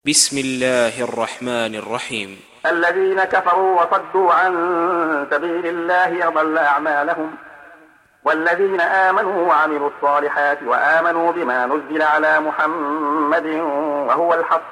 بسم الله الرحمن الرحيم. الذين كفروا وصدوا عن سبيل الله أضل أعمالهم، والذين آمنوا وعملوا الصالحات وآمنوا بما نزل على محمد وهو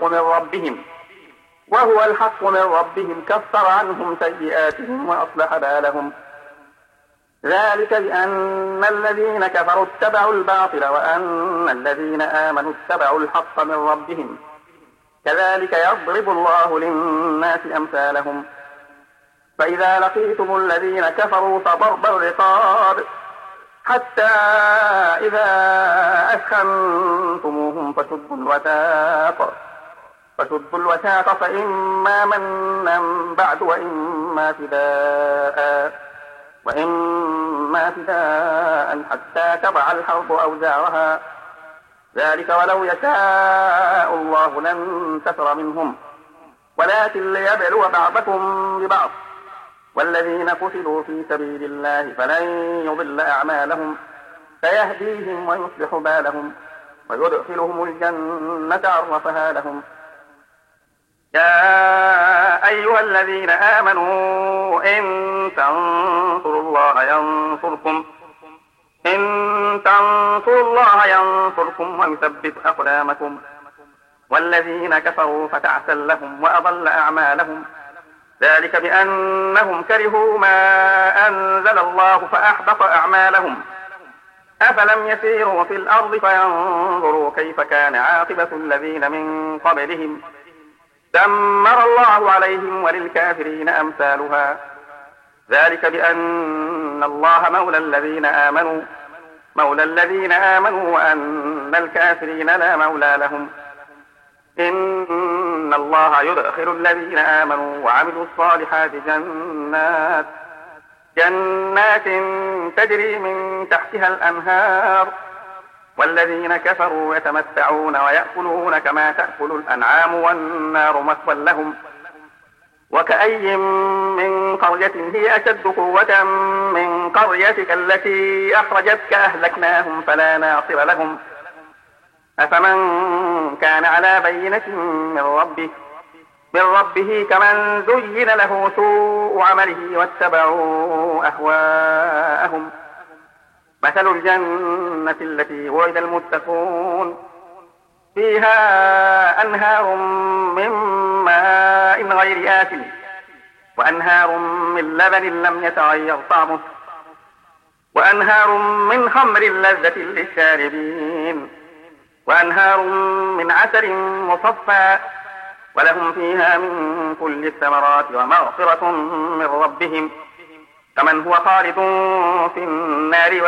الحق من ربهم كفر عنهم سيئاتهم وأصلح بالهم. ذلك بأن الذين كفروا اتبعوا الباطل وأن الذين آمنوا اتبعوا الحق من ربهم، كذلك يضرب الله للناس أمثالهم. فإذا لقيتم الذين كفروا فضرب الرقاب حتى إذا أثخنتموهم فشدوا الوثاق فإما منا بعد وإما فداء حتى تضع الحرب أوزارها. ذلك ولو يشاء الله لانتصر منهم، ولكن ليبلو بعضكم ببعض. والذين قتلوا في سبيل الله فلن يضل أعمالهم، سيهديهم ويصلح بالهم ويدخلهم الجنة عرفها لهم. يا أيها الذين آمنوا إن تنصروا الله ينصركم ويثبت أقدامكم. والذين كفروا فتعسا لهم وأضل أعمالهم، ذلك بأنهم كرهوا ما أنزل الله فأحبط أعمالهم. أفلم يسيروا في الأرض فينظروا كيف كان عاقبة الذين من قبلهم، دمر الله عليهم وللكافرين أمثالها. ذلك بأن الله مولى الذين آمنوا وأن الكافرين لا مولى لهم. إن الله يدخل الذين آمنوا وعملوا الصالحات جنات تجري من تحتها الأنهار، والذين كفروا يتمتعون ويأكلون كما تأكل الأنعام والنار مثوى لهم. وكأي من قرية هي أشد قوة من قريتك التي أخرجتك أهلكناهم فلا ناصر لهم. أفمن كان على بينة من ربه كمن زين له سوء عمله واتبعوا أهواءهم. مثل الجنة التي وعد المتقون فيها أنهار من ماء غير آسن وأنهار من لبن لم يتغير طعمه وأنهار من خمر لذة للشاربين وأنهار من عسل مصفى ولهم فيها من كل الثمرات ومغفرة من ربهم كمن هو خالد في النار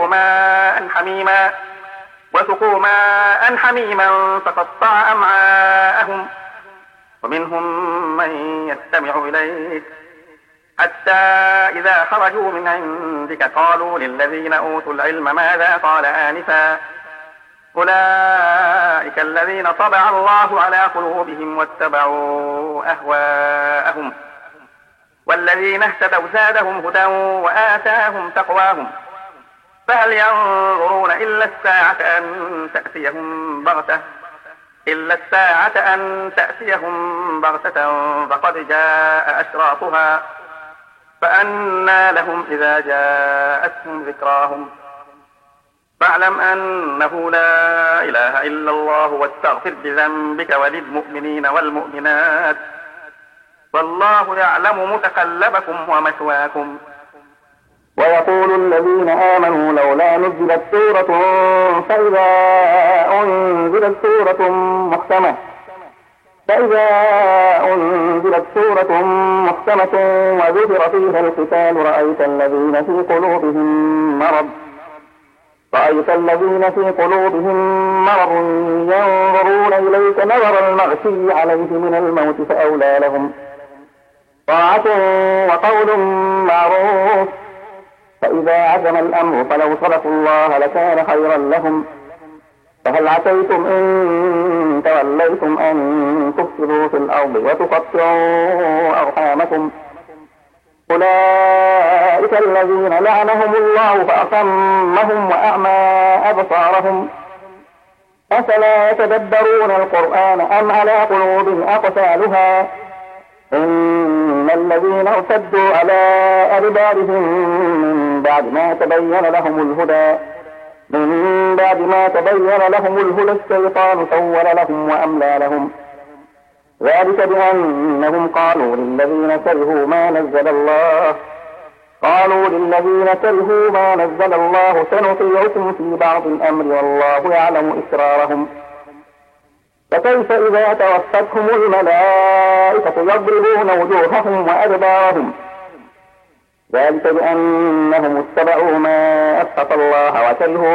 وسقوا ماء حميما فقطع أمعاءهم. ومنهم من يستمع إليك حتى إذا خرجوا من عندك قالوا للذين أوتوا العلم ماذا قال آنفا، أولئك الذين طبع الله على قلوبهم واتبعوا أهواءهم. والذين اهتدوا زادهم هدى وآتاهم تقواهم. فهل ينظرون إلا الساعة أن تأتيهم بغتة فقد جاء أشراطها فأنى لهم إذا جاءتهم ذكراهم. فاعلم أنه لا إله إلا الله واستغفر بذنبك وللمؤمنين والمؤمنات والله يعلم متقلبكم ومثواكم. ويقول الذين آمنوا لولا نزلت سورة فإذا أنزلت سورة محكمة وذكر فيها القتال رأيت الذين في قلوبهم مرض ينظرون إليك نظر المغشي عليه من الموت فأولى لهم طاعة وقول معروف. فإذا عزم الأمر فلو صدقوا الله لكان خيرا لهم. فهل عسيتم إن توليتم أن تفسدوا في الأرض وتقطعوا أرحامكم. أولئك الذين لعنهم الله فأصمهم وأعمى أبصارهم أفلا يتدبرون القرآن أم على قلوب أقفالها إن الذين ارتدوا على أدبارهم من بعد ما تبين لهم الهدى الشيطان سول لهم وأملى لهم ذلك بأنهم قالوا للذين كرهوا ما نزل الله سنطيعكم في بعض الأمر والله يعلم إسرارهم فكيف إذا توفتهم الملائكة يضربون وجوههم وأدبارهم ذلك بأنهم اتبعوا ما أسخط الله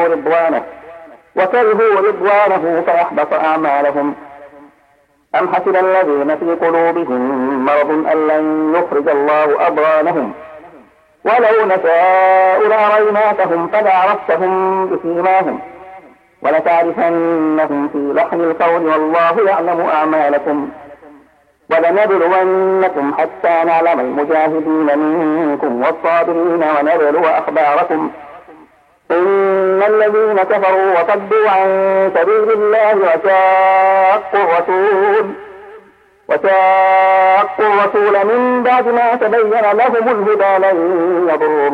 وكرهوا رضوانه فأحبط أعمالهم أم حسب الذين في قلوبهم مرض أن لن يخرج الله أضغانهم ولو نشاء لأريناكهم فلعرفتهم بسيماهم ولتعرفنهم في لحن القول والله يعلم أعمالكم ولنبلونكم حتى نعلم المجاهدين منكم والصابرين ونبلو أخباركم إن الذين كفروا وصدوا عن سبيل الله وشاقوا الرسول من بعد ما تبين لهم الهدى لن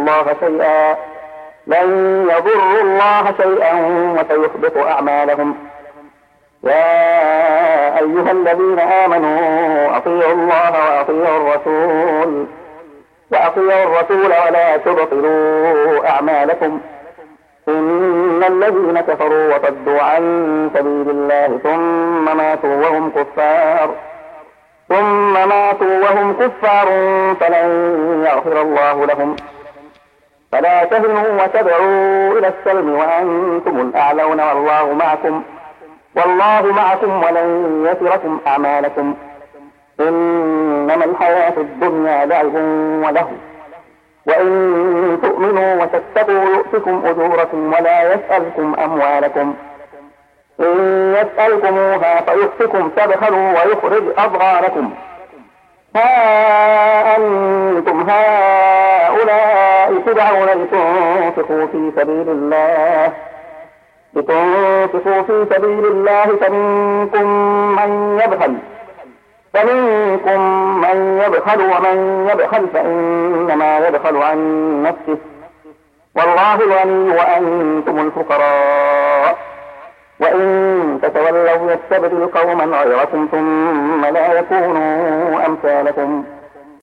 يضروا الله شيئا وسيحبط أعمالهم يا أيها الذين آمنوا أطيعوا الله وأطيعوا الرسول ولا تبطلوا أعمالكم إن الذين كفروا وصدوا عن سبيل الله ثم ماتوا وهم كفار فلن يغفر الله لهم فلا تهنوا وتدعوا إلى السلم وأنتم الأعلون والله معكم ولن يتركم أعمالكم إنما الحياة الدنيا لعب ولهو وإن تؤمنوا وتتقوا يؤتكم أجوركم ولا يسألكم أموالكم إن يسألكموها فيؤتكم تبخلوا ويخرج أضغانكم ها أنتم هؤلاء تدعون لتنفقوا في سبيل الله فمنكم من يبخل ومن يبخل فإنما يبخل عن نفسه والله الغني وأنتم الفقراء وإن تتولوا يستبدل قوما غيركم ثم لا يكونوا أمثالكم